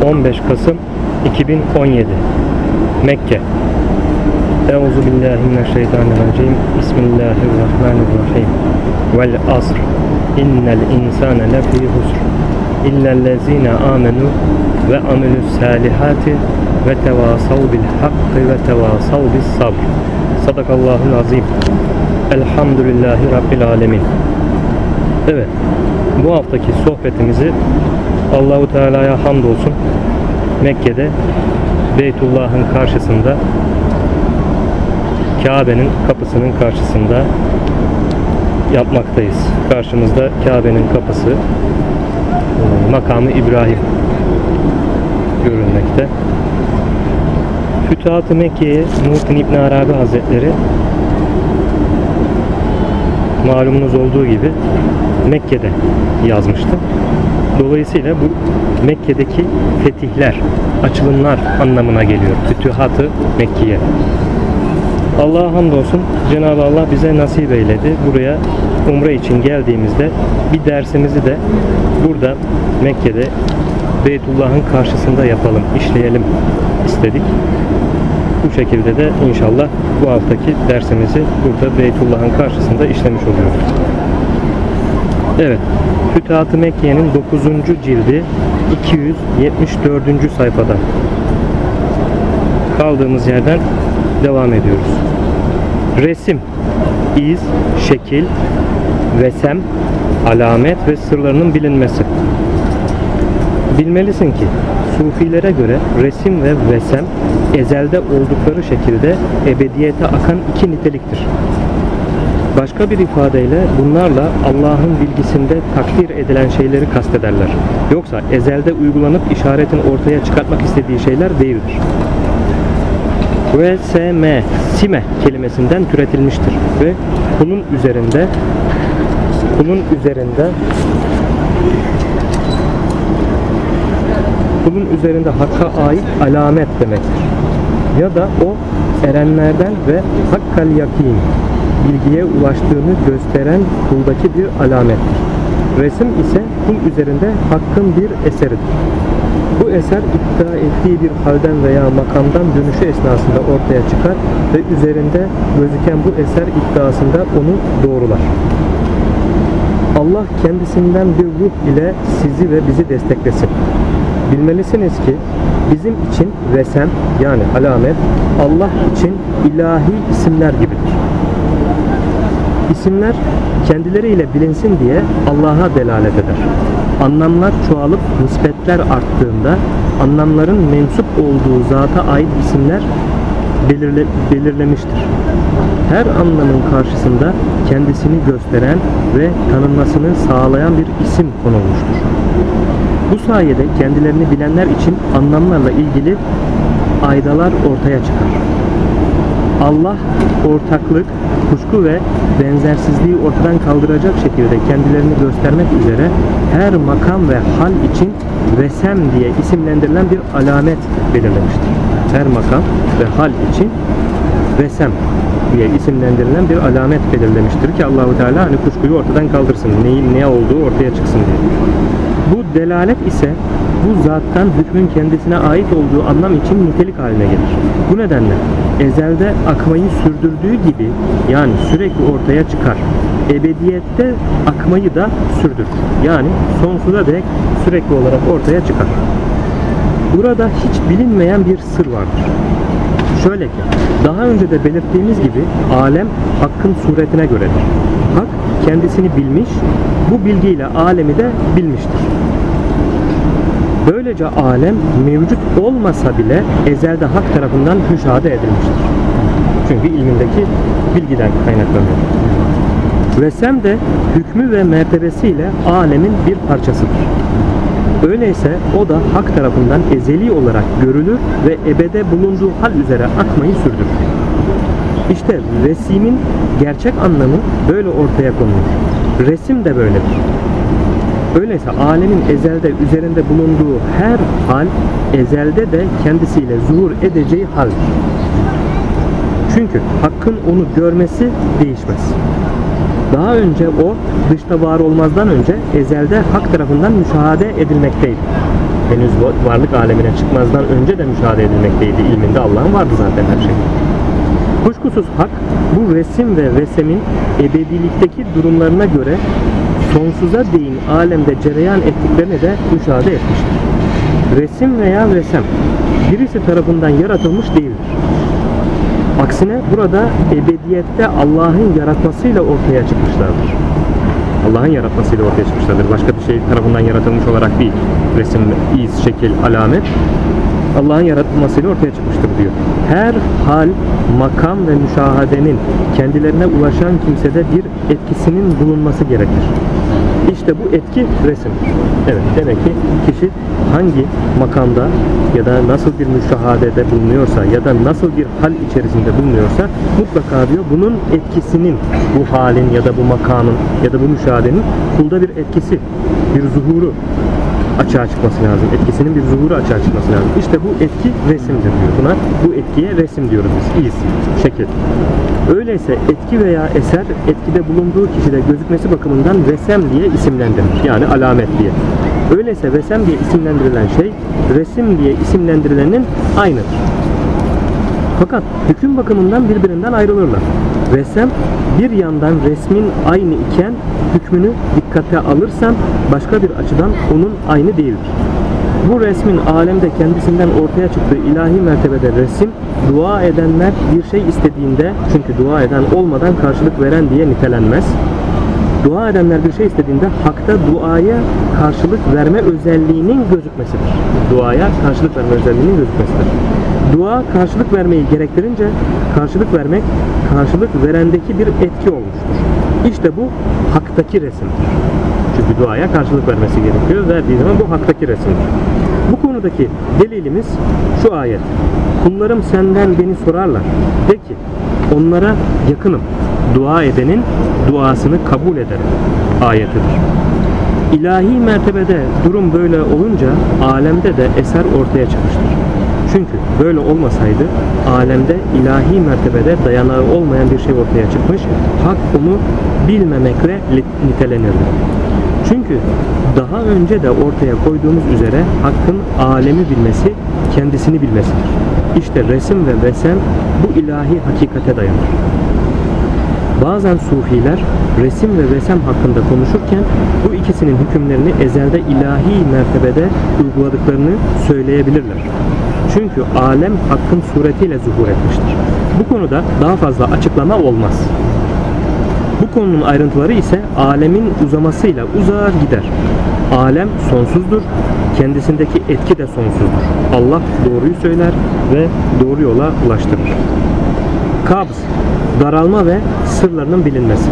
15 Kasım 2017 Mekke. Euzubillahimineşşeytanirracim. Bismillahirrahmanirrahim. Vel asr. İnnel insane lefî husr. İllellezîne âmenû ve amilü's-sâlihâti ve tevâsav bil hakkı ve tevâsav bis sabr. Sadakallahul azim. Elhamdülillahi Rabbil alemin. Evet, bu haftaki sohbetimizi Allahu Teala'ya hamdolsun Mekke'de Beytullah'ın karşısında, Kabe'nin kapısının karşısında yapmaktayız. Karşımızda Kabe'nin kapısı, makamı İbrahim görülmekte. Fütuhat-ı Mekke'ye Muhittin İbn Arabi Hazretleri malumunuz olduğu gibi Mekke'de yazmıştı. Dolayısıyla bu Mekke'deki fetihler, açılımlar anlamına geliyor. Fütuhat-ı Mekke'ye. Allah'a hamdolsun Cenab-ı Allah bize nasip eyledi. Buraya umre için geldiğimizde bir dersimizi de burada Mekke'de Beytullah'ın karşısında yapalım, işleyelim istedik. Bu şekilde de inşallah bu haftaki dersimizi burada Beytullah'ın karşısında işlemiş oluyoruz. Evet, Fütuhat-ı Mekke'nin 9. cildi 274. sayfada kaldığımız yerden devam ediyoruz. Resim, iz, şekil, vesem, alamet ve sırlarının bilinmesi. Bilmelisin ki Sufilere göre resim ve vesem ezelde oldukları şekilde ebediyete akan iki niteliktir. Başka bir ifadeyle bunlarla Allah'ın bilgisinde takdir edilen şeyleri kastederler. Yoksa ezelde uygulanıp işaretin ortaya çıkartmak istediği şeyler değildir. Reseme, sime kelimesinden türetilmiştir ve kulun üzerinde Hakk'a ait alamet demektir. Ya da o erenlerden ve hakkal yakin bilgiye ulaştığını gösteren kuldaki bir alamettir. Resim ise kul üzerinde Hakk'ın bir eseridir. Bu eser iddia ettiği bir halden veya makamdan dönüşü esnasında ortaya çıkar ve üzerinde gözüken bu eser iddiasında onu doğrular. Allah kendisinden bir ruh ile sizi ve bizi desteklesin. Bilmelisiniz ki bizim için resem yani alamet Allah için ilahi isimler gibidir. İsimler kendileriyle bilinsin diye Allah'a delalet eder. Anlamlar çoğalıp nispetler arttığında anlamların mensup olduğu zata ait isimler belirlemiştir. Her anlamın karşısında kendisini gösteren ve tanınmasını sağlayan bir isim konulmuştur. Bu sayede kendilerini bilenler için anlamlarla ilgili aydalar ortaya çıkar. Allah ortaklık, kuşku ve benzersizliği ortadan kaldıracak şekilde kendilerini göstermek üzere her makam ve hal için vesem diye isimlendirilen bir alamet belirlemiştir. Her makam ve hal için vesem diye isimlendirilen bir alamet belirlemiştir ki Allahu Teala hani kuşkuyu ortadan kaldırsın, neyin ne olduğu ortaya çıksın diye. Bu delalet ise bu zattan hükmün kendisine ait olduğu anlam için nitelik haline gelir. Bu nedenle ezelde akmayı sürdürdüğü gibi yani sürekli ortaya çıkar. Ebediyette akmayı da sürdürür. Yani sonsuza dek sürekli olarak ortaya çıkar. Burada hiç bilinmeyen bir sır vardır. Şöyle ki, daha önce de belirttiğimiz gibi alem Hakk'ın suretine göredir. Hak kendisini bilmiş, bu bilgiyle alemi de bilmiştir. Böylece alem mevcut olmasa bile ezelde Hak tarafından müşahede edilmiştir. Çünkü ilmindeki bilgiden kaynaklanıyor. Vesem de hükmü ve mertebesiyle alemin bir parçasıdır. Öyleyse o da Hak tarafından ezeli olarak görülür ve ebede bulunduğu hal üzere akmayı sürdürür. İşte resimin gerçek anlamı böyle ortaya konulur. Resim de böyledir. Öyleyse alemin ezelde üzerinde bulunduğu her hal ezelde de kendisiyle zuhur edeceği haldir. Çünkü Hakk'ın onu görmesi değişmez. Daha önce o dışta var olmazdan önce ezelde Hak tarafından müşahede edilmekteydi. henüz varlık alemine çıkmazdan önce de müşahede edilmekteydi. İlminde Allah'ın vardı zaten her şey. Kuşkusuz hak bu resim ve vesemin ebedilikteki durumlarına göre sonsuza değin alemde cereyan ettiklerini de müşahede etmiştir. Resim veya vesem birisi tarafından yaratılmış değildir. Aksine burada ebediyette Allah'ın yaratmasıyla ortaya çıkmışlardır. Allah'ın yaratmasıyla ortaya çıkmışlardır. Başka bir şey tarafından yaratılmış olarak değil. Resim, iz, şekil, alamet Allah'ın yaratılmasıyla ortaya çıkmıştır diyor. Her hal, makam ve müşahadenin kendilerine ulaşan kimsede bir etkisinin bulunması gerekir. İşte bu etki resimdir. Evet, demek ki kişi hangi makamda ya da nasıl bir müşahadede bulunuyorsa ya da nasıl bir hal içerisinde bulunuyorsa mutlaka diyor bunun etkisinin, bu halin ya da bu makamın ya da bu müşahadenin kulda bir etkisi, bir zuhuru açığa çıkması lazım. Etkisinin bir zuhuru açığa çıkması lazım. İşte bu etki resimdir diyor. Buna bu etkiye resim diyoruz biz. İz, şekil. Öyleyse etki veya eser etkide bulunduğu kişide gözükmesi bakımından vesem diye isimlendirilir. Yani alamet diye. Öyleyse vesem diye isimlendirilen şey resim diye isimlendirilenin aynıdır. Fakat hüküm bakımından birbirinden ayrılırlar. Vesem bir yandan resmin aynı iken hükmünü dikkate alırsan başka bir açıdan onun aynı değildir. Bu resmin alemde kendisinden ortaya çıktığı ilahi mertebede resim, dua edenler bir şey istediğinde, çünkü dua eden olmadan karşılık veren diye nitelenmez. Dua edenler bir şey istediğinde hakta duaya karşılık verme özelliğinin gözükmesidir. Duaya karşılık verme özelliğinin gözükmesidir. Dua karşılık vermeyi gerektirince karşılık vermek karşılık verendeki bir etki olmuştur. İşte bu haktaki resimdir. Çünkü duaya karşılık vermesi gerekiyor. Verdiği zaman bu haktaki resimdir. Bu konudaki delilimiz şu ayet. Kullarım senden beni sorarlar. De ki onlara yakınım. Dua edenin duasını kabul ederim. Ayetidir. İlahi mertebede durum böyle olunca alemde de eser ortaya çıkmıştır. Çünkü böyle olmasaydı alemde ilahi mertebede dayanağı olmayan bir şey ortaya çıkmış, hak onu bilmemekle nitelenirdi. Çünkü daha önce de ortaya koyduğumuz üzere hakkın alemi bilmesi, kendisini bilmesidir. İşte resim ve vesem bu ilahi hakikate dayanır. Bazen sufiler resim ve vesem hakkında konuşurken bu ikisinin hükümlerini ezelde ilahi mertebede uyguladıklarını söyleyebilirler. Çünkü alem hakkın suretiyle zuhur etmiştir. Bu konuda daha fazla açıklama olmaz. Bu konunun ayrıntıları ise alemin uzamasıyla uzar gider. Alem sonsuzdur, kendisindeki etki de sonsuzdur. Allah doğruyu söyler ve doğru yola ulaştırır. Kabz, daralma ve sırlarının bilinmesi.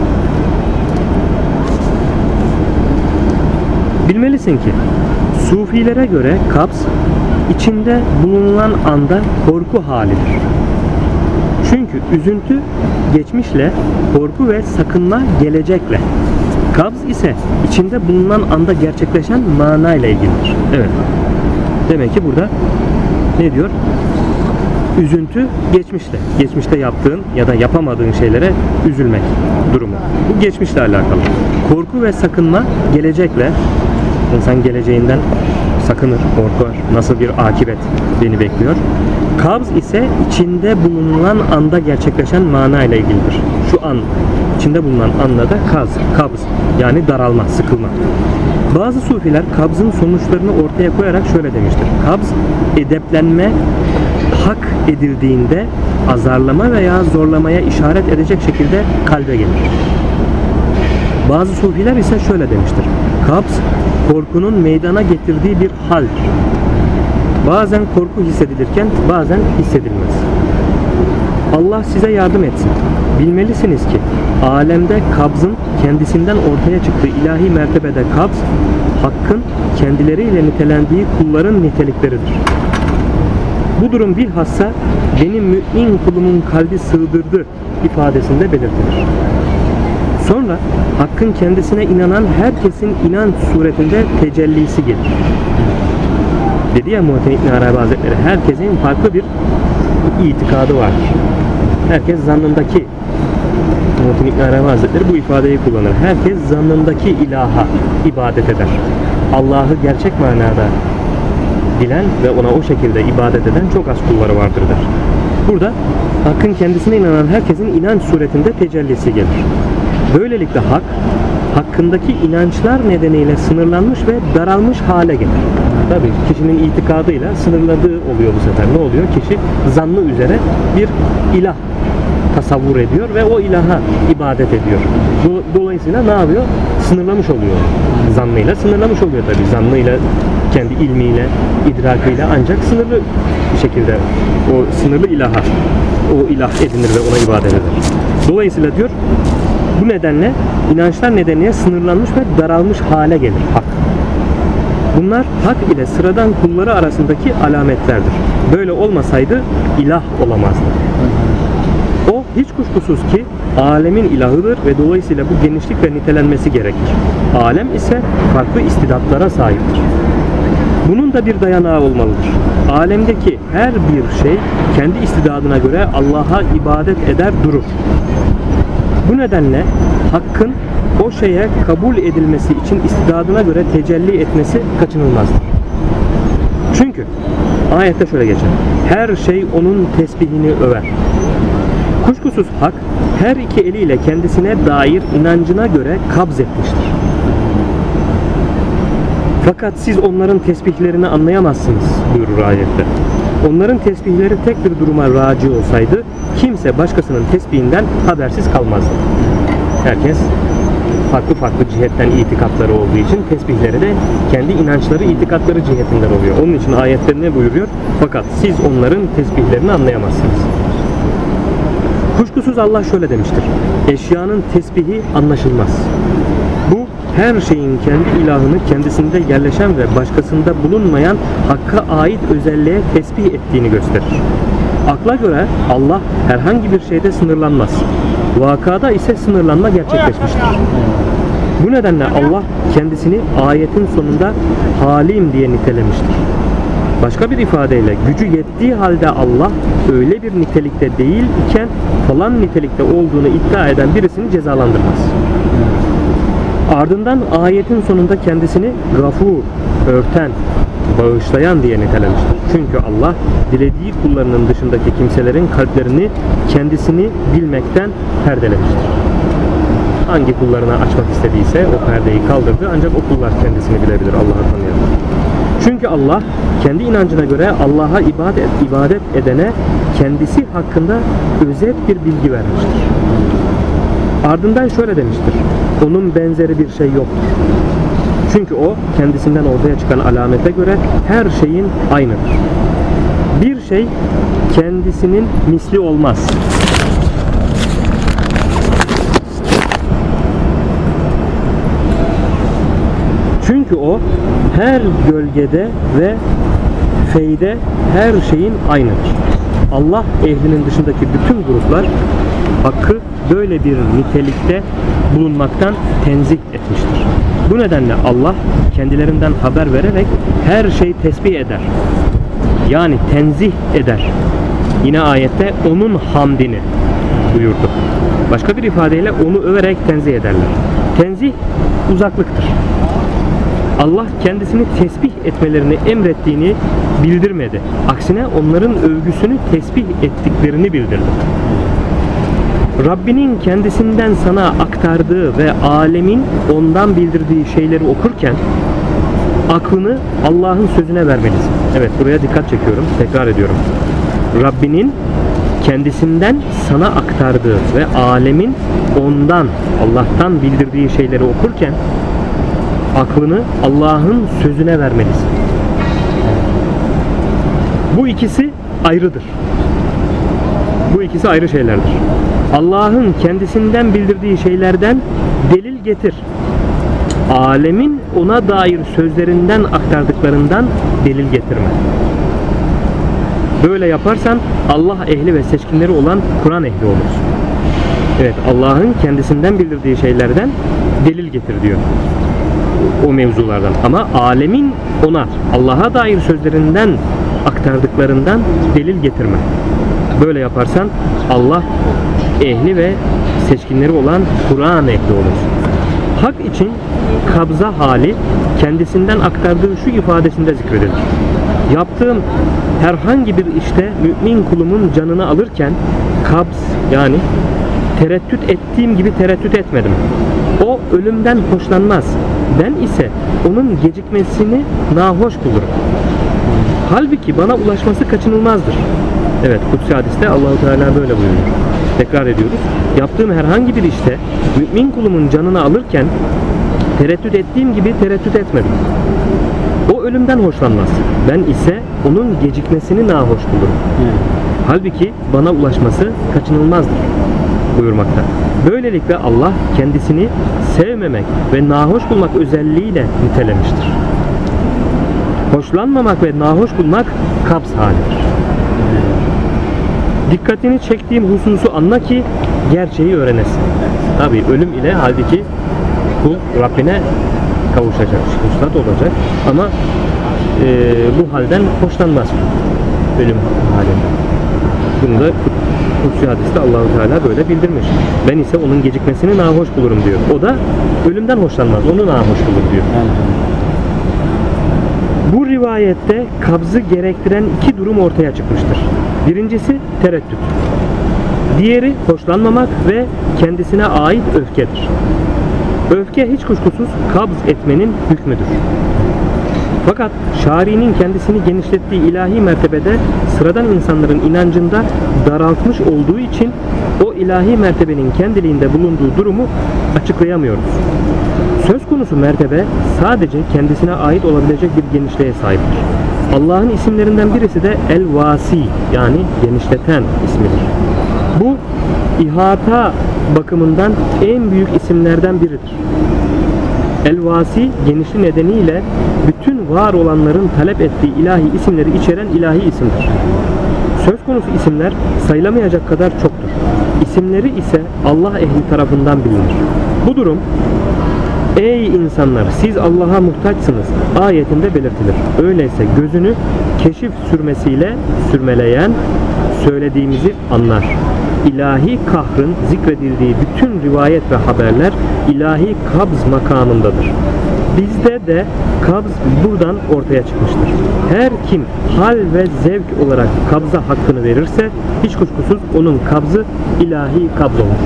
Bilmelisin ki sufilere göre kabz içinde bulunan anda korku halidir. Çünkü üzüntü geçmişle, korku ve sakınma gelecekle. Kabz ise içinde bulunan anda gerçekleşen manayla ilgilidir. Evet. Demek ki burada ne diyor? Üzüntü geçmişle. Geçmişte yaptığın ya da yapamadığın şeylere üzülmek durumu. Bu geçmişle alakalı. Korku ve sakınma gelecekle. İnsan geleceğinden sakınır, korkar. Nasıl bir akibet beni bekliyor. Kabz ise içinde bulunan anda gerçekleşen manayla ilgilidir. Şu an içinde bulunan anda da kabz yani daralma, sıkılma. Bazı sufiler kabzın sonuçlarını ortaya koyarak şöyle demiştir. Kabz edeplenme hak edildiğinde azarlama veya zorlamaya işaret edecek şekilde kalbe gelir. Bazı sufiler ise şöyle demiştir. Kabz korkunun meydana getirdiği bir haldir. Bazen korku hissedilirken bazen hissedilmez. Allah size yardım etsin. Bilmelisiniz ki alemde kabzın kendisinden ortaya çıktığı ilahi mertebede kabz, hakkın kendileriyle nitelendiği kulların nitelikleridir. Bu durum bilhassa benim mümin kulumun kalbi sığdırdı ifadesinde belirtilir. Sonra hakkın kendisine inanan herkesin inanç suretinde tecellisi gelir. Dedi ya Muhittin İbn Arabi Hazretleri, herkesin farklı bir itikadı vardır. Herkes zannındaki, Muhittin İbn Arabi Hazretleri bu ifadeyi kullanır. Herkes zannındaki ilaha ibadet eder. Allah'ı gerçek manada bilen ve ona o şekilde ibadet eden çok az kulları vardır der. Burada Hakk'ın kendisine inanan herkesin inanç suretinde tecellisi gelir. Böylelikle Hak, hakkındaki inançlar nedeniyle sınırlanmış ve daralmış hale gelir. Tabii kişinin itikadıyla sınırladığı oluyor bu sefer. Ne oluyor? Kişi zannı üzere bir ilah tasavvur ediyor ve o ilaha ibadet ediyor. Dolayısıyla ne yapıyor? Sınırlamış oluyor. Zannıyla sınırlamış oluyor tabii. Zannıyla, kendi ilmiyle, idrakıyla ancak sınırlı bir şekilde o sınırlı ilaha, o ilah edinir ve ona ibadet eder. Dolayısıyla diyor, bu nedenle inançlar nedeniyle sınırlanmış ve daralmış hale gelir Hak. Bunlar Hak ile sıradan kulları arasındaki alametlerdir. Böyle olmasaydı ilah olamazdı. O hiç kuşkusuz ki alemin ilahıdır ve dolayısıyla bu genişlik ve nitelenmesi gerekir. Alem ise farklı istidatlara sahiptir. Bunun da bir dayanağı olmalıdır. Alemdeki her bir şey kendi istidadına göre Allah'a ibadet eder durur. Bu nedenle Hakk'ın o şeye kabul edilmesi için istidadına göre tecelli etmesi kaçınılmazdır. Çünkü ayette şöyle geçer: her şey onun tesbihini över. Kuşkusuz Hak her iki eliyle kendisine dair inancına göre kabz etmiştir. Fakat siz onların tesbihlerini anlayamazsınız buyurur ayette. Onların tesbihleri tek bir duruma raci olsaydı kimse başkasının tesbihinden habersiz kalmazdı. Herkes farklı cihetten itikatları olduğu için tesbihleri de kendi inançları, itikatları cihetinden oluyor. Onun için ayette ne buyuruyor? Fakat siz onların tesbihlerini anlayamazsınız. Kuşkusuz Allah şöyle demiştir: eşyanın tesbihi anlaşılmaz. Bu her şeyin kendi ilahını kendisinde yerleşen ve başkasında bulunmayan Hakk'a ait özelliğe tesbih ettiğini gösterir. Akla göre Allah herhangi bir şeyde sınırlanmaz. Vakada ise sınırlanma gerçekleşmiştir. Bu nedenle Allah kendisini ayetin sonunda Halim diye nitelemiştir. Başka bir ifadeyle gücü yettiği halde Allah öyle bir nitelikte değil iken falan nitelikte olduğunu iddia eden birisini cezalandırmaz. Ardından ayetin sonunda kendisini Gafur, örten, bağışlayan diye nitelemiştir. Çünkü Allah dilediği kullarının dışındaki kimselerin kalplerini kendisini bilmekten perdelemiştir. Hangi kullarına açmak istediyse o perdeyi kaldırdı, ancak o kullar kendisini bilebilir, Allah'ı tanıyan. Çünkü Allah kendi inancına göre Allah'a ibadet edene kendisi hakkında özet bir bilgi vermiştir. Ardından şöyle demiştir: onun benzeri bir şey yoktur. Çünkü o kendisinden ortaya çıkan alamete göre her şeyin aynıdır. Bir şey kendisinin misli olmaz. Çünkü o her gölgede ve feyde her şeyin aynıdır. Allah ehlinin dışındaki bütün gruplar Hakkı böyle bir nitelikte bulunmaktan tenzih etmiştir. Bu nedenle Allah kendilerinden haber vererek her şeyi tesbih eder. Yani tenzih eder. Yine ayette onun hamdini buyurdu. Başka bir ifadeyle onu överek tenzih ederler. Tenzih uzaklıktır. Allah kendisini tesbih etmelerini emrettiğini bildirmedi. Aksine onların övgüsünü tesbih ettiklerini bildirdi. Rabbinin kendisinden sana aktardığı ve alemin ondan bildirdiği şeyleri okurken aklını Allah'ın sözüne vermelisin. Evet, buraya dikkat çekiyorum, tekrar ediyorum. Rabbinin kendisinden sana aktardığı ve alemin ondan, Allah'tan bildirdiği şeyleri okurken aklını Allah'ın sözüne vermelisin. Bu ikisi ayrıdır. Bu ikisi ayrı şeylerdir. Allah'ın kendisinden bildirdiği şeylerden delil getir. Alemin ona dair sözlerinden aktardıklarından delil getirme. Böyle yaparsan Allah ehli ve seçkinleri olan Kur'an ehli olursun. Evet, Allah'ın kendisinden bildirdiği şeylerden delil getir diyor. O mevzulardan. Ama alemin ona, Allah'a dair sözlerinden aktardıklarından delil getirme. Böyle yaparsan Allah ehli ve seçkinleri olan Kur'an ehli olursun. Hak için kabza hali kendisinden aktardığı şu ifadesinde zikredilir: Yaptığım herhangi bir işte mümin kulumun canını alırken kabz yani tereddüt ettiğim gibi tereddüt etmedim. O ölümden hoşlanmaz. Ben ise onun gecikmesini nahoş bulurum. Halbuki bana ulaşması kaçınılmazdır. Evet, Kutsi hadiste Allah-u Teala böyle buyuruyor. Tekrar ediyoruz. Yaptığım herhangi bir işte mümin kulumun canını alırken tereddüt ettiğim gibi tereddüt etmedim. O ölümden hoşlanmaz. Ben ise onun gecikmesini nahoş bulurum. Halbuki bana ulaşması kaçınılmazdır buyurmakta. Böylelikle Allah kendisini sevmemek ve nahoş bulmak özelliğiyle nitelemiştir. Hoşlanmamak ve nahoş bulmak kabz halidir. Dikkatini çektiğim hususu anla ki gerçeği öğrenesin. Tabi ölüm ile halbuki kul Rabbine kavuşacak, huslat olacak ama bu halden hoşlanmaz ölüm halinden. Bunu da Kutsi hadiste Allah-u Teala böyle bildirmiş. Ben ise onun gecikmesini nahoş bulurum diyor. O da ölümden hoşlanmaz, onu nahoş bulur diyor. Bu rivayette kabzı gerektiren iki durum ortaya çıkmıştır. Birincisi tereddüt. Diğeri hoşlanmamak ve kendisine ait öfkedir. Öfke hiç kuşkusuz kabz etmenin hükmüdür. Fakat şari'nin kendisini genişlettiği ilahi mertebede sıradan insanların inancında daraltmış olduğu için o ilahi mertebenin kendiliğinde bulunduğu durumu açıklayamıyoruz. Söz konusu mertebe sadece kendisine ait olabilecek bir genişliğe sahiptir. Allah'ın isimlerinden birisi de El-Vasi yani genişleten ismidir. Bu ihata bakımından en büyük isimlerden biridir. El-Vasi genişliği nedeniyle bütün var olanların talep ettiği ilahi isimleri içeren ilahi isimdir. Söz konusu isimler sayılamayacak kadar çoktur. İsimleri ise Allah ehli tarafından bilinir. Bu durum ey insanlar siz Allah'a muhtaçsınız ayetinde belirtilir. Öyleyse gözünü keşif sürmesiyle sürmeleyen söylediğimizi anlar. İlahi kahrın zikredildiği bütün rivayet ve haberler ilahi kabz makamındadır. Bizde de kabz buradan ortaya çıkmıştır. Her kim hal ve zevk olarak kabza hakkını verirse hiç kuşkusuz onun kabzı ilahi kabz olur.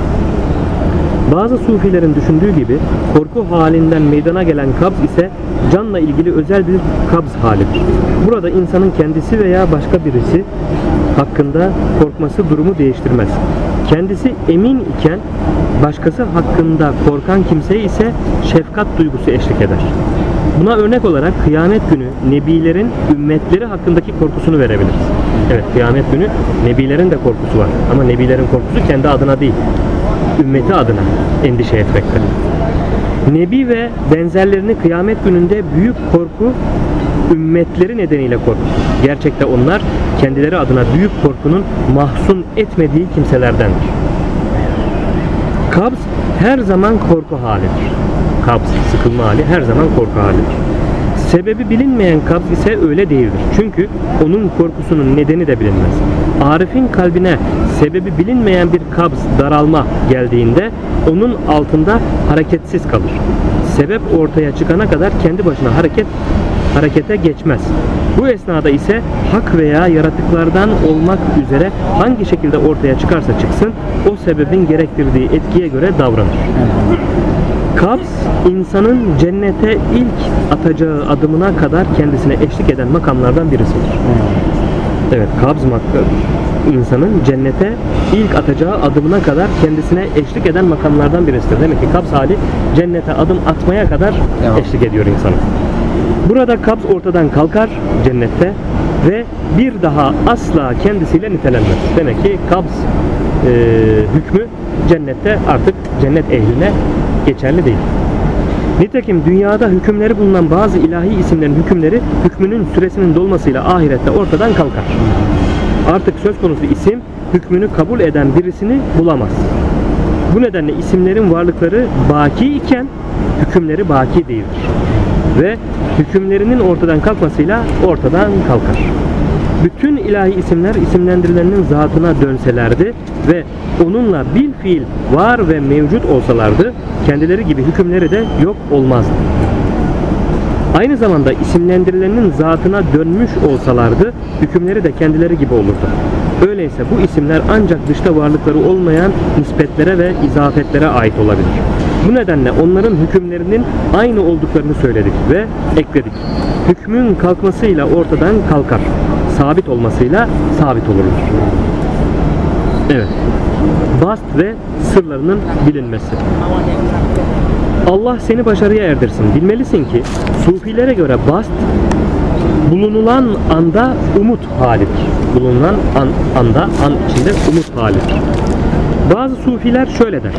Bazı sufilerin düşündüğü gibi korku halinden meydana gelen kabz ise canla ilgili özel bir kabz halidir. Burada insanın kendisi veya başka birisi hakkında korkması durumu değiştirmez. Kendisi emin iken başkası hakkında korkan kimseye ise şefkat duygusu eşlik eder. Buna örnek olarak kıyamet günü nebilerin ümmetleri hakkındaki korkusunu verebiliriz. Evet, kıyamet günü nebilerin de korkusu var ama nebilerin korkusu kendi adına değil, ümmeti adına endişe etmekte. Nebi ve benzerlerini kıyamet gününde büyük korku ümmetleri nedeniyle korkutur. Gerçekte onlar kendileri adına büyük korkunun mahzun etmediği kimselerdendir. Kabz her zaman korku halidir. Kabz, sıkılma hali her zaman korku halidir. Sebebi bilinmeyen kabz ise öyle değildir. Çünkü onun korkusunun nedeni de bilinmez. Arif'in kalbine sebebi bilinmeyen bir kabz, daralma geldiğinde onun altında hareketsiz kalır. Sebep ortaya çıkana kadar kendi başına harekete geçmez. Bu esnada ise hak veya yaratıklardan olmak üzere hangi şekilde ortaya çıkarsa çıksın o sebebin gerektirdiği etkiye göre davranır. Kabz, insanın cennete ilk atacağı adımına kadar kendisine eşlik eden makamlardan birisidir. Evet, kabz insanın cennete ilk atacağı adımına kadar kendisine eşlik eden makamlardan birisidir. Demek ki kabz hali cennete adım atmaya kadar eşlik ediyor insana. Burada kabz ortadan kalkar cennette ve bir daha asla kendisiyle nitelenmez. Demek ki kabz hükmü cennette artık cennet ehline geçerli değil. Nitekim dünyada hükümleri bulunan bazı ilahi isimlerin hükmünün süresinin dolmasıyla ahirette ortadan kalkar. Artık söz konusu isim hükmünü kabul eden birisini bulamaz. Bu nedenle isimlerin varlıkları baki iken hükümleri baki değildir. Ve hükümlerinin ortadan kalkmasıyla ortadan kalkar. Bütün ilahi isimler isimlendirilenin zatına dönselerdi ve onunla bil fiil var ve mevcut olsalardı kendileri gibi hükümleri de yok olmazdı. Aynı zamanda isimlendirilenin zatına dönmüş olsalardı hükümleri de kendileri gibi olurdu. Öyleyse bu isimler ancak dışta varlıkları olmayan nispetlere ve izafetlere ait olabilir. Bu nedenle onların hükümlerinin aynı olduklarını söyledik ve ekledik. Hükmün kalkmasıyla ortadan kalkar. Sabit olmasıyla sabit olurlar. Evet. Bast ve sırlarının bilinmesi. Allah seni başarıya erdirsin. Bilmelisin ki Sufilere göre bast bulunulan anda umut halidir. Bulunulan anda an içinde umut halidir. Bazı Sufiler şöyle der.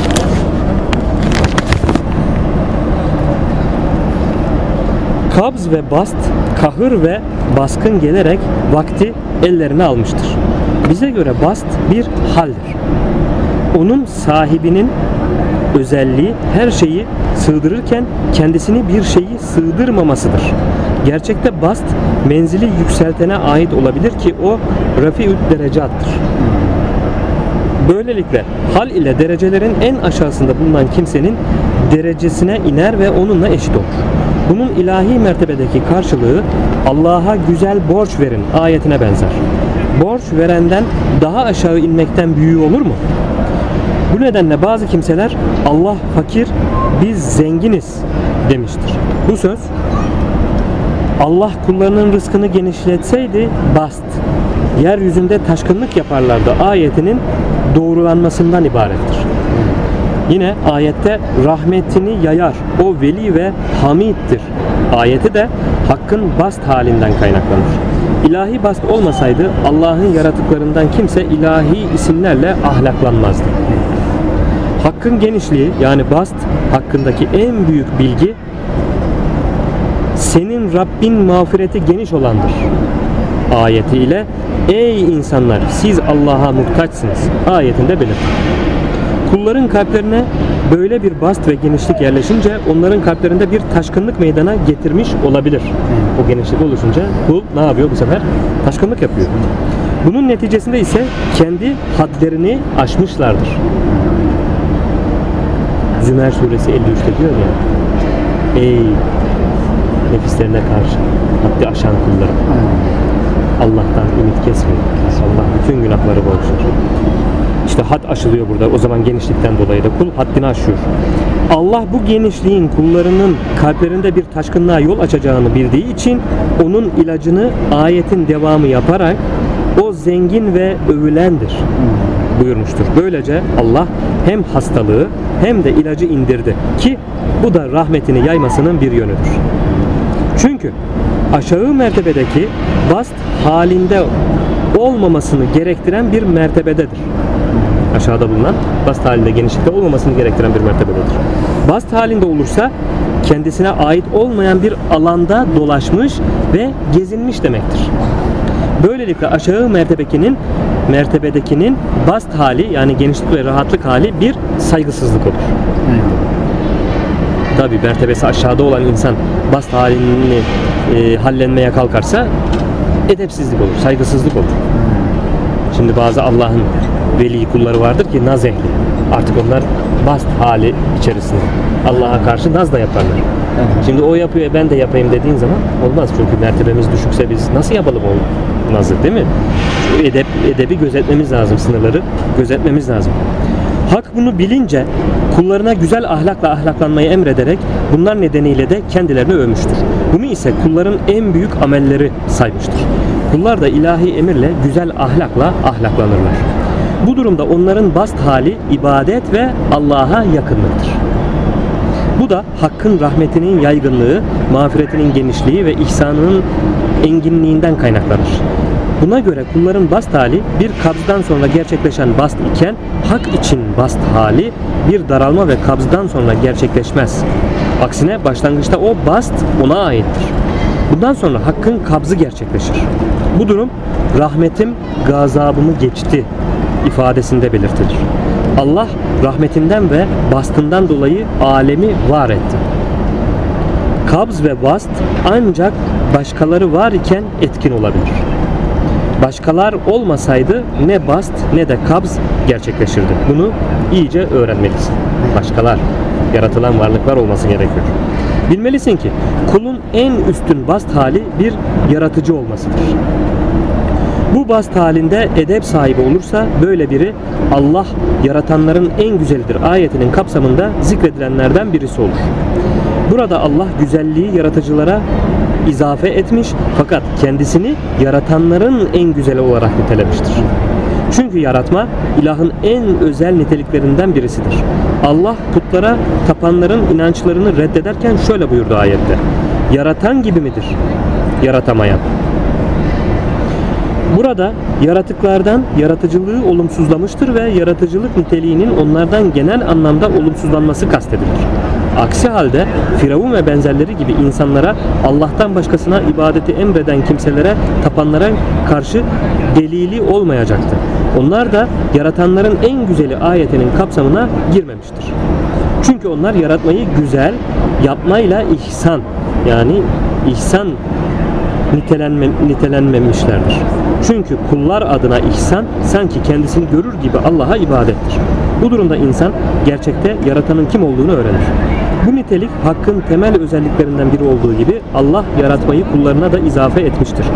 Kabz ve bast, kahır ve baskın gelerek vakti ellerine almıştır. Bize göre bast bir haldir. Onun sahibinin özelliği her şeyi sığdırırken kendisini bir şeyi sığdırmamasıdır. Gerçekte bast menzili yükseltene ait olabilir ki o rafi'üd derecattır. Böylelikle hal ile derecelerin en aşağısında bulunan kimsenin derecesine iner ve onunla eşit olur. Bunun ilahi mertebedeki karşılığı Allah'a güzel borç verin ayetine benzer. Borç verenden daha aşağı inmekten büyüğü olur mu? Bu nedenle bazı kimseler Allah fakir, biz zenginiz demiştir. Bu söz Allah kullarının rızkını genişletseydi bast, yeryüzünde taşkınlık yaparlardı ayetinin doğrulanmasından ibarettir. Yine ayette rahmetini yayar, o veli ve hamiddir ayeti de hakkın bast halinden kaynaklanır. İlahi bast olmasaydı Allah'ın yaratıklarından kimse ilahi isimlerle ahlaklanmazdı. Hakkın genişliği yani bast hakkındaki en büyük bilgi senin Rabbin mağfireti geniş olandır ayetiyle ey insanlar siz Allah'a muhtaçsınız ayetinde belirtir. Kulların kalplerine böyle bir bast ve genişlik yerleşince onların kalplerinde bir taşkınlık meydana getirmiş olabilir. O genişlik oluşunca kul ne yapıyor bu sefer? Taşkınlık yapıyor. Bunun neticesinde ise kendi hadlerini aşmışlardır. Zümer suresi 53'te diyor ya ey nefislerine karşı haddi aşan kullarım Allah'tan ümit kesmeyin. Allah bütün günahları bağışlar. İşte had aşılıyor burada. O zaman genişlikten dolayı da kul haddini aşıyor. Allah bu genişliğin kullarının kalplerinde bir taşkınlığa yol açacağını bildiği için onun ilacını ayetin devamı yaparak o zengin ve övülendir buyurmuştur. Böylece Allah hem hastalığı hem de ilacı indirdi ki bu da rahmetini yaymasının bir yönüdür. Çünkü aşağı mertebedeki bast halinde olmamasını gerektiren bir mertebededir. Aşağıda bulunan bast halinde genişlikte olmamasını gerektiren bir mertebededir. Bast halinde olursa kendisine ait olmayan bir alanda dolaşmış ve gezinmiş demektir. Böylelikle aşağı mertebedekinin bast hali yani genişlik ve rahatlık hali bir saygısızlık olur. Tabi mertebesi aşağıda olan insan bast halini hallenmeye kalkarsa edepsizlik olur, saygısızlık olur. Şimdi bazı Allah'ın veli kulları vardır ki naz ehli. Artık onlar bast hali içerisinde. Allah'a karşı naz da yaparlar. Şimdi o yapıyor ben de yapayım dediğin zaman olmaz. Çünkü mertebemiz düşükse biz nasıl yapalım o nazı değil mi? Edebi gözetmemiz lazım, sınırları gözetmemiz lazım. Hak bunu bilince kullarına güzel ahlakla ahlaklanmayı emrederek bunlar nedeniyle de kendilerini övmüştür. Bunu ise kulların en büyük amelleri saymıştır. Kullar da ilahi emirle güzel ahlakla ahlaklanırlar. Bu durumda onların bast hali ibadet ve Allah'a yakınlıktır. Bu da hakkın rahmetinin yaygınlığı, mağfiretinin genişliği ve ihsanının enginliğinden kaynaklanır. Buna göre kulların bast hali bir kabzdan sonra gerçekleşen bast iken hak için bast hali bir daralma ve kabzdan sonra gerçekleşmez. Aksine başlangıçta o bast ona aittir. Bundan sonra hakkın kabzı gerçekleşir. Bu durum rahmetim gazabımı geçti ifadesinde belirtilir. Allah rahmetinden ve bastından dolayı alemi var etti. Kabz ve bast ancak başkaları var iken etkin olabilir. Başkalar olmasaydı ne bast ne de kabz gerçekleşirdi. Bunu iyice öğrenmelisin. Başkalar, yaratılan varlıklar olması gerekiyor. Bilmelisin ki kulun en üstün bast hali bir yaratıcı olmasıdır. Bu bast halinde edep sahibi olursa böyle biri Allah yaratanların en güzelidir ayetinin kapsamında zikredilenlerden birisi olur. Burada Allah güzelliği yaratıcılara izafe etmiş fakat kendisini yaratanların en güzeli olarak nitelemiştir. Çünkü yaratma ilahın en özel niteliklerinden birisidir. Allah putlara tapanların inançlarını reddederken şöyle buyurdu ayette: yaratan gibi midir yaratamayan? Burada yaratıklardan yaratıcılığı olumsuzlamıştır ve yaratıcılık niteliğinin onlardan genel anlamda olumsuzlanması kastedilir. Aksi halde Firavun ve benzerleri gibi insanlara Allah'tan başkasına ibadeti emreden kimselere tapanlara karşı delili olmayacaktı. Onlar da yaratanların en güzeli ayetinin kapsamına girmemiştir. Çünkü onlar yaratmayı güzel yapmayla ihsan yani ihsan nitelenmemişlerdir. Çünkü kullar adına ihsan sanki kendisini görür gibi Allah'a ibadettir. Bu durumda insan gerçekte yaratanın kim olduğunu öğrenir. Bu nitelik hakkın temel özelliklerinden biri olduğu gibi Allah yaratmayı kullarına da izafe etmiştir.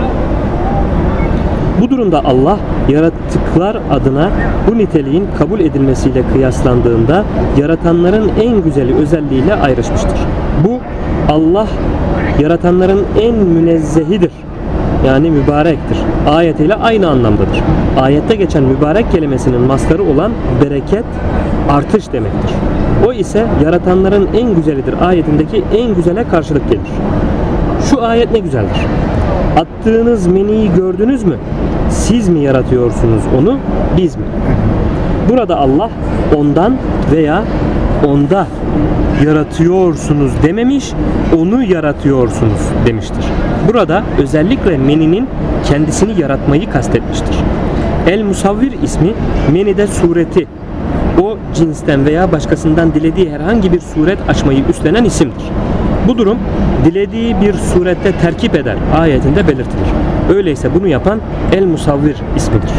Bu durumda Allah yaratıklar adına bu niteliğin kabul edilmesiyle kıyaslandığında yaratanların en güzeli özelliğiyle ayrışmıştır. Bu Allah yaratanların en münezzehidir yani mübarektir ayetiyle aynı anlamdadır. Ayette geçen mübarek kelimesinin mastarı olan bereket artış demektir. O ise yaratanların en güzelidir ayetindeki en güzele karşılık gelir. Şu ayet ne güzeldir. Attığınız meniyi gördünüz mü? Siz mi yaratıyorsunuz onu, biz mi? Burada Allah ondan veya onda yaratıyorsunuz dememiş, onu yaratıyorsunuz demiştir. Burada özellikle meninin kendisini yaratmayı kastetmiştir. El-Musavvir ismi menide sureti, o cinsten veya başkasından dilediği herhangi bir suret açmayı üstlenen isimdir. Bu durum dilediği bir surette terkip eder ayetinde belirtilir. Öyleyse bunu yapan El-Musavvir ismidir.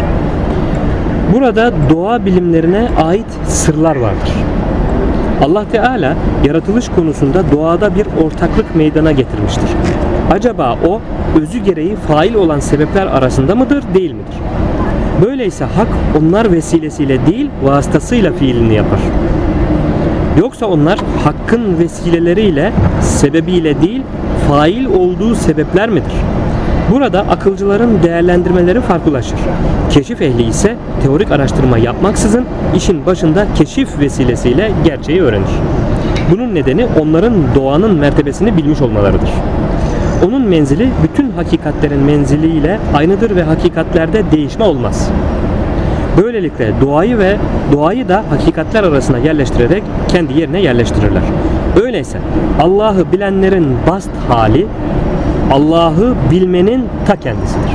Burada doğa bilimlerine ait sırlar vardır. Allah Teala yaratılış konusunda doğada bir ortaklık meydana getirmiştir. Acaba o özü gereği fail olan sebepler arasında mıdır, değil midir? Böyleyse hak onlar vesilesiyle değil vasıtasıyla fiilini yapar. Yoksa onlar hakkın vesileleriyle, sebebiyle değil fail olduğu sebepler midir? Burada akılcıların değerlendirmeleri farklılaşır. Keşif ehli ise teorik araştırma yapmaksızın işin başında keşif vesilesiyle gerçeği öğrenir. Bunun nedeni onların doğanın mertebesini bilmiş olmalarıdır. Onun menzili bütün hakikatlerin menziliyle aynıdır ve hakikatlerde değişme olmaz. Böylelikle doğayı da hakikatler arasına yerleştirerek kendi yerine yerleştirirler. Öyleyse Allah'ı bilenlerin bast hali Allah'ı bilmenin ta kendisidir.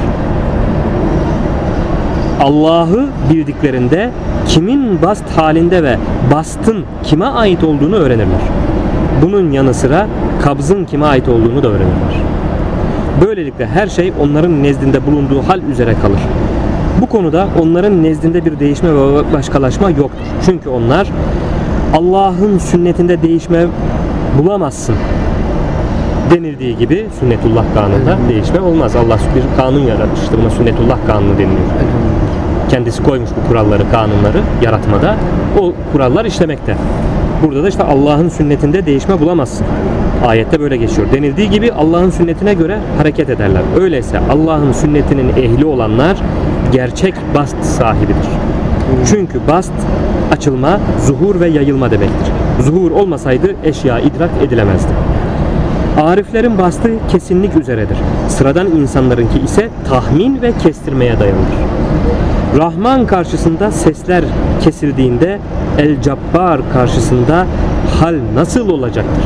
Allah'ı bildiklerinde kimin bast halinde ve bastın kime ait olduğunu öğrenirler. Bunun yanı sıra kabzın kime ait olduğunu da öğrenirler. Böylelikle her şey onların nezdinde bulunduğu hal üzere kalır. Bu konuda onların nezdinde bir değişme ve başkalaşma yoktur. Çünkü onlar Allah'ın sünnetinde değişme bulamazsın denildiği gibi sünnetullah kanununda değişme olmaz. Allah bir kanun yaratmıştır. Buna sünnetullah kanunu deniliyor. Kendisi koymuş bu kuralları, kanunları yaratmada. O kurallar işlemekte. Burada da işte Allah'ın sünnetinde değişme bulamazsın. Ayette böyle geçiyor. Denildiği gibi Allah'ın sünnetine göre hareket ederler. Öyleyse Allah'ın sünnetinin ehli olanlar gerçek bast sahibidir. Çünkü bast açılma, zuhur ve yayılma demektir. Zuhur olmasaydı eşya idrak edilemezdi. Ariflerin bastı kesinlik üzeredir. Sıradan insanlarınki ise tahmin ve kestirmeye dayanır. Rahman karşısında sesler kesildiğinde El-Cabbar karşısında hal nasıl olacaktır?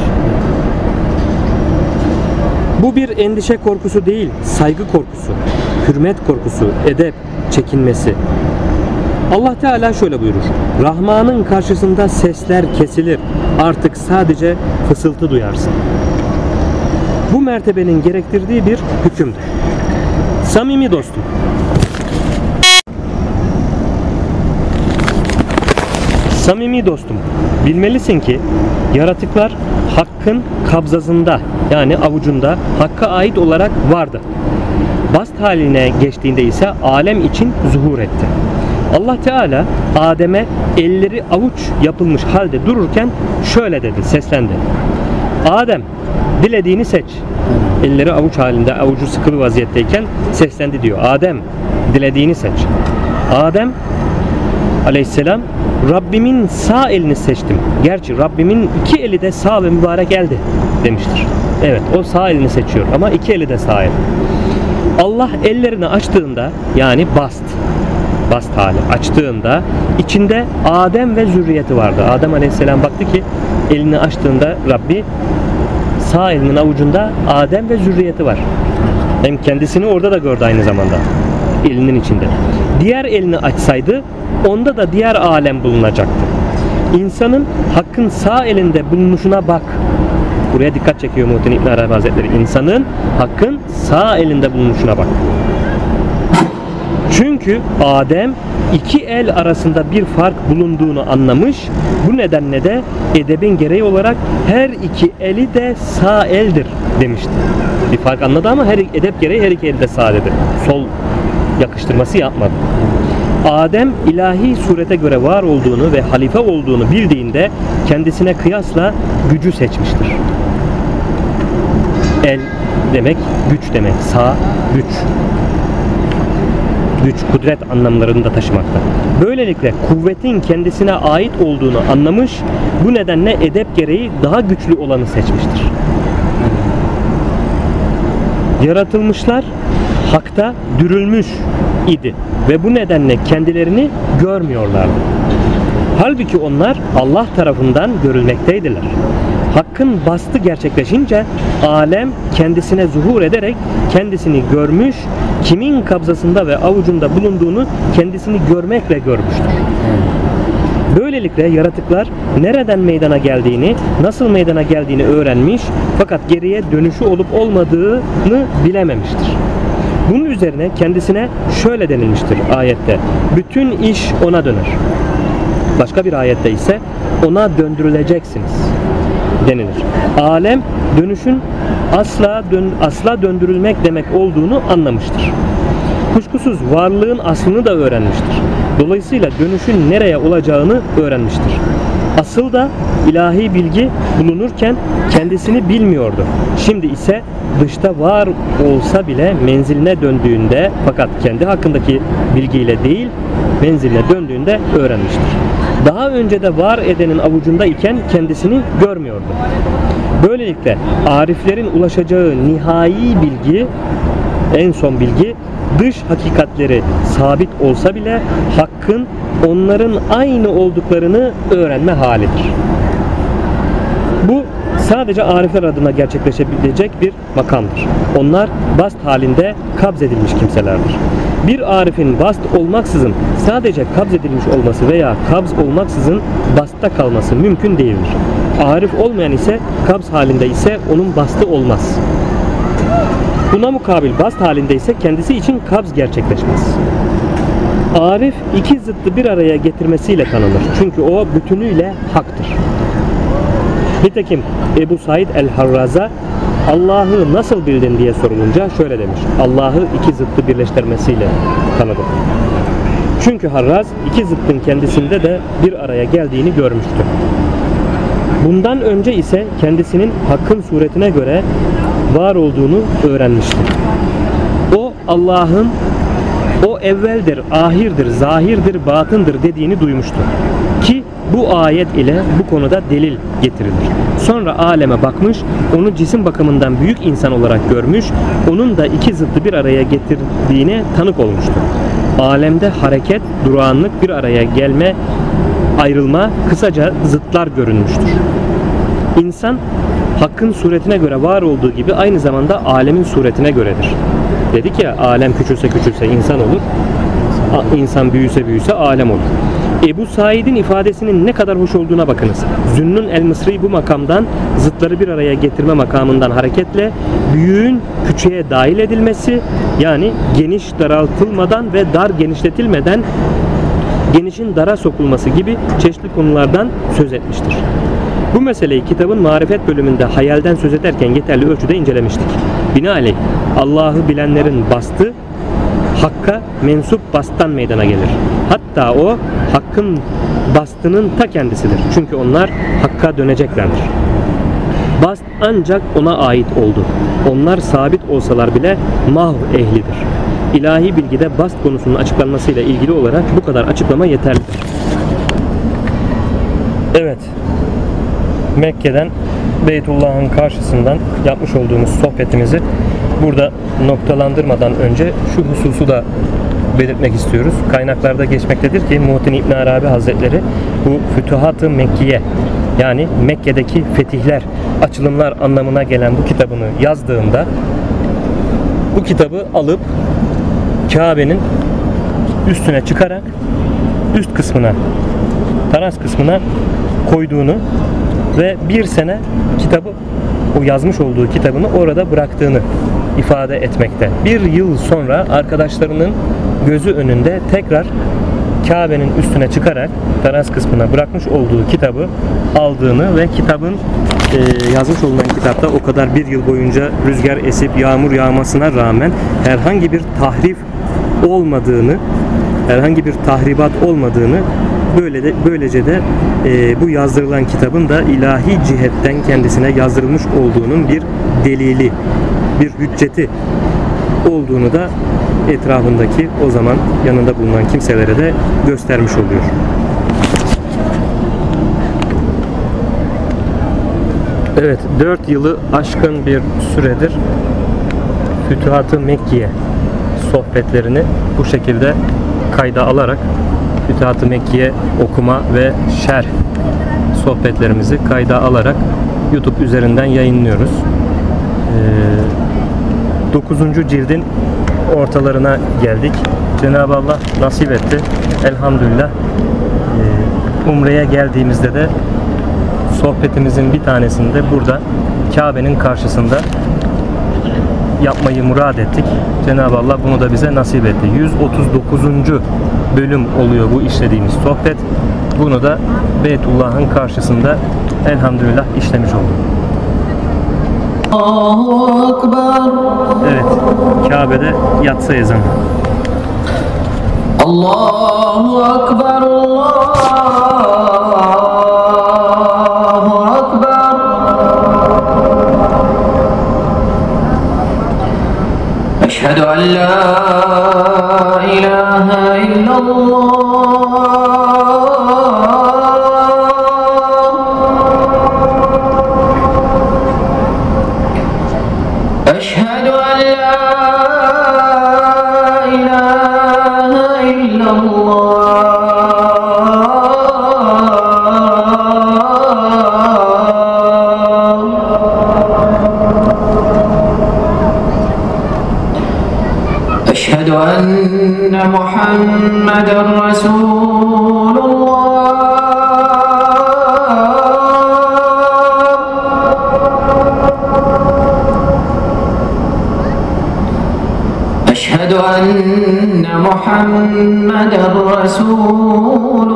Bu bir endişe korkusu değil, saygı korkusu, hürmet korkusu, edep, çekinmesi. Allah Teala şöyle buyurur. Rahman'ın karşısında sesler kesilir. Artık sadece fısıltı duyarsın. Bu mertebenin gerektirdiği bir hükümdür. Samimi dostum. Samimi dostum, bilmelisin ki yaratıklar Hakk'ın kabzasında, yani avucunda Hakk'a ait olarak vardı. Bast haline geçtiğinde ise alem için zuhur etti. Allah Teala Adem'e elleri avuç yapılmış halde dururken şöyle dedi, seslendi. Adem, dilediğini seç. Elleri avuç halinde, avucu sıkılı vaziyetteyken seslendi diyor. Adem, dilediğini seç. Adem Aleyhisselam, Rabbimin sağ elini seçtim. Gerçi Rabbimin iki eli de sağ ve mübarek eldi demiştir. Evet, o sağ elini seçiyor ama iki eli de sağ el. Allah ellerini açtığında, yani bast hali açtığında içinde Adem ve zürriyeti vardı. Adem Aleyhisselam baktı ki elini açtığında Rabbi, sağ elinin avucunda Adem ve zürriyeti var. Hem kendisini orada da gördü aynı zamanda, elinin içinde. Diğer elini açsaydı onda da diğer alem bulunacaktı. İnsanın Hakk'ın sağ elinde bulunuşuna bak. Buraya dikkat çekiyor Muhittin İbn Arabi Hazretleri. İnsanın Hakk'ın sağ elinde bulunuşuna bak. Çünkü Adem iki el arasında bir fark bulunduğunu anlamış. Bu nedenle de edebin gereği olarak her iki eli de sağ eldir demişti. Bir fark anladı ama edep gereği her iki eli de sağ dedi. Sol yakıştırması yapmadı. Adem ilahi surete göre var olduğunu ve halife olduğunu bildiğinde kendisine kıyasla gücü seçmiştir. El demek güç demek. Sağ güç. Güç, kudret anlamlarını da taşımakta. Böylelikle kuvvetin kendisine ait olduğunu anlamış, bu nedenle edep gereği daha güçlü olanı seçmiştir. Yaratılmışlar Hak'ta dürülmüş idi ve bu nedenle kendilerini görmüyorlardı. Halbuki onlar Allah tarafından görülmekteydiler. Hakkın bastı gerçekleşince alem kendisine zuhur ederek kendisini görmüş, kimin kabzasında ve avucunda bulunduğunu kendisini görmekle görmüştür. Böylelikle yaratıklar nereden meydana geldiğini, nasıl meydana geldiğini öğrenmiş fakat geriye dönüşü olup olmadığını bilememiştir. Bunun üzerine kendisine şöyle denilmiştir ayette: bütün iş ona döner. Başka bir ayette ise ona döndürüleceksiniz denilir. Alem dönüşün asla döndürülmek demek olduğunu anlamıştır. Kuşkusuz varlığın aslını da öğrenmiştir. Dolayısıyla dönüşün nereye olacağını öğrenmiştir. Asıl da ilahi bilgi bulunurken kendisini bilmiyordu. Şimdi ise dışta var olsa bile menziline döndüğünde, fakat kendi hakkındaki bilgiyle değil, menziline döndüğünde öğrenmiştir. Daha önce de var edenin avucunda iken kendisini görmüyordu. Böylelikle ariflerin ulaşacağı nihai bilgi, en son bilgi, dış hakikatleri sabit olsa bile Hakk'ın onların aynı olduklarını öğrenme halidir. Bu sadece arifler adına gerçekleşebilecek bir makamdır. Onlar bast halinde kabz edilmiş kimselerdir. Bir arifin bast olmaksızın sadece kabz edilmiş olması veya kabz olmaksızın bastta kalması mümkün değildir. Arif olmayan ise kabz halinde ise onun bastı olmaz. Buna mukabil bast halinde ise kendisi için kabz gerçekleşmez. Arif iki zıttı bir araya getirmesiyle tanınır. Çünkü o bütünüyle haktır. Nitekim Ebu Said el-Harraz'a Allah'ı nasıl bildin diye sorulunca şöyle demiş: Allah'ı iki zıttı birleştirmesiyle tanıdım. Çünkü Harraz iki zıttın kendisinde de bir araya geldiğini görmüştü. Bundan önce ise kendisinin Hakk'ın suretine göre var olduğunu öğrenmişti. O Allah'ın o evveldir, ahirdir, zahirdir, batındır dediğini duymuştu. Ki bu ayet ile bu konuda delil getirilir. Sonra aleme bakmış, onu cisim bakımından büyük insan olarak görmüş, onun da iki zıttı bir araya getirdiğine tanık olmuştu. Alemde hareket, durağanlık, bir araya gelme, ayrılma, kısaca zıtlar görünmüştür. İnsan Hakk'ın suretine göre var olduğu gibi aynı zamanda alemin suretine göredir. Dedik ya, alem küçülse küçülse insan olur, insan büyüse büyüse alem olur. Ebu Said'in ifadesinin ne kadar hoş olduğuna bakınız. Zünnun el-Mısri bu makamdan, zıtları bir araya getirme makamından hareketle büyüğün küçüğe dahil edilmesi, yani geniş daraltılmadan ve dar genişletilmeden genişin dara sokulması gibi çeşitli konulardan söz etmiştir. Bu meseleyi kitabın marifet bölümünde hayalden söz ederken yeterli ölçüde incelemiştik. Binaenaleyh Allah'ı bilenlerin bastı, Hakk'a mensup basttan meydana gelir. Hatta o Hakk'ın bastının ta kendisidir. Çünkü onlar Hakk'a döneceklerdir. Bast ancak ona ait oldu. Onlar sabit olsalar bile mahv ehlidir. İlahi bilgide bast konusunun açıklanmasıyla ilgili olarak bu kadar açıklama yeterlidir. Evet, Mekke'den Beytullah'ın karşısından yapmış olduğumuz sohbetimizi burada noktalandırmadan önce şu hususu da belirtmek istiyoruz. Kaynaklarda geçmektedir ki Muhittin İbn Arabi Hazretleri bu Fütuhat-ı Mekkiye, yani Mekke'deki fetihler, açılımlar anlamına gelen bu kitabını yazdığında bu kitabı alıp Kabe'nin üstüne çıkarak üst kısmına, taras kısmına koyduğunu ve bir sene kitabı, o yazmış olduğu kitabını orada bıraktığını ifade etmekte. Bir yıl sonra arkadaşlarının gözü önünde tekrar Kabe'nin üstüne çıkarak teras kısmına bırakmış olduğu kitabı aldığını ve kitabın yazmış olunan kitapta o kadar bir yıl boyunca rüzgar esip yağmur yağmasına rağmen herhangi bir tahrif olmadığını, herhangi bir tahribat olmadığını, böylece de bu yazdırılan kitabın da ilahi cihetten kendisine yazdırılmış olduğunun bir delili, bir hücceti olduğunu da etrafındaki, o zaman yanında bulunan kimselere de göstermiş oluyor. Evet, 4 yılı aşkın bir süredir Fütuhat-ı Mekkiye sohbetlerini bu şekilde kayda alarak Fütuhat-ı Mekkiye okuma ve şerh sohbetlerimizi kayda alarak YouTube üzerinden yayınlıyoruz. 9. cildin ortalarına geldik. Cenab-ı Allah nasip etti. Elhamdülillah. Umre'ye geldiğimizde de sohbetimizin bir tanesini de burada Kabe'nin karşısında yapmayı murad ettik. Cenab-ı Allah bunu da bize nasip etti. 139. bölüm oluyor bu işlediğimiz sohbet. Bunu da Beytullah'ın karşısında elhamdülillah işlemiş olduk. Allahu Ekber. Evet, Kabe'de yatsı ezanı. Allahu Ekber, Allahu Ekber. Eşhedü en la ilahe illallah. أشهد أن لا إله إلا الله أشهد أن محمدا رسول الله أشهد أن محمدا رسول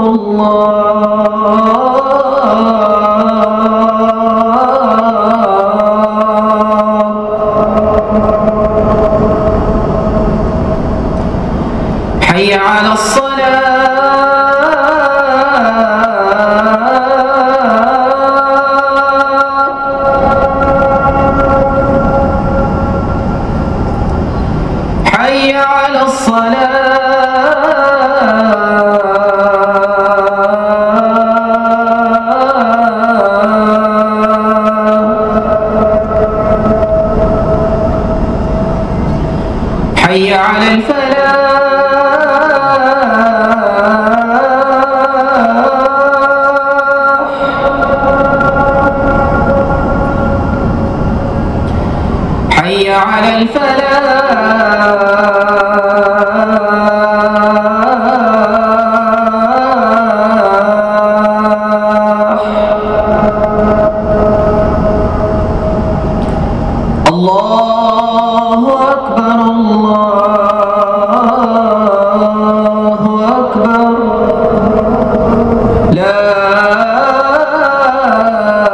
الله حي على حي على الصلاة حي على الفلاح حي على الفلاح الله أكبر الله أكبر لا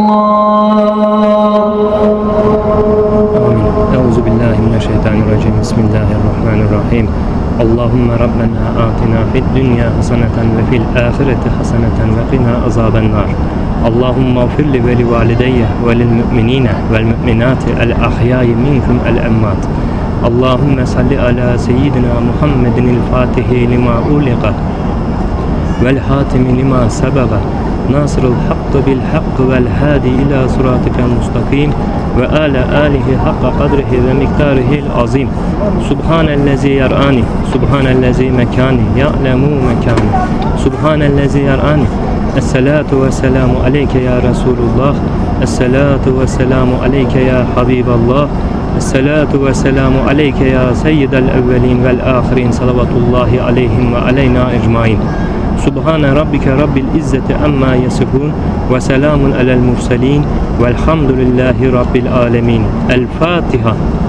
آمين. أعوذ بالله من الشيطان الرجيم. بسم الله الرحمن الرحيم. اللهم ربنا آتنا في الدنيا حسنة وفي الآخرة حسنة وقنا عذاب النار. اللهم اغفر لي ولوالدي وللمؤمنين والمؤمنات الأحياء منكم الأموات. اللهم صل على سيدنا محمد الفاتح لما أغلق والحاتم لما سبق ناصر الحق بالحق والهادي إلى صراطك المستقيم وآل آله حق قدره ومقداره العظيم. سبحان الذي يرآني سبحان الذي مكاني يعلم مكاني سبحان الذي يرآني. الصلاة والسلام عليك يا رسول الله. الصلاة والسلام عليك يا حبيب الله. الصلاة والسلام عليك يا سيد الأولين والآخرين صلوات الله عليهم وعلينا أجمعين. سبحان ربك رب العزة عما يصفون وسلام على المرسلين والحمد لله رب العالمين. الفاتحة.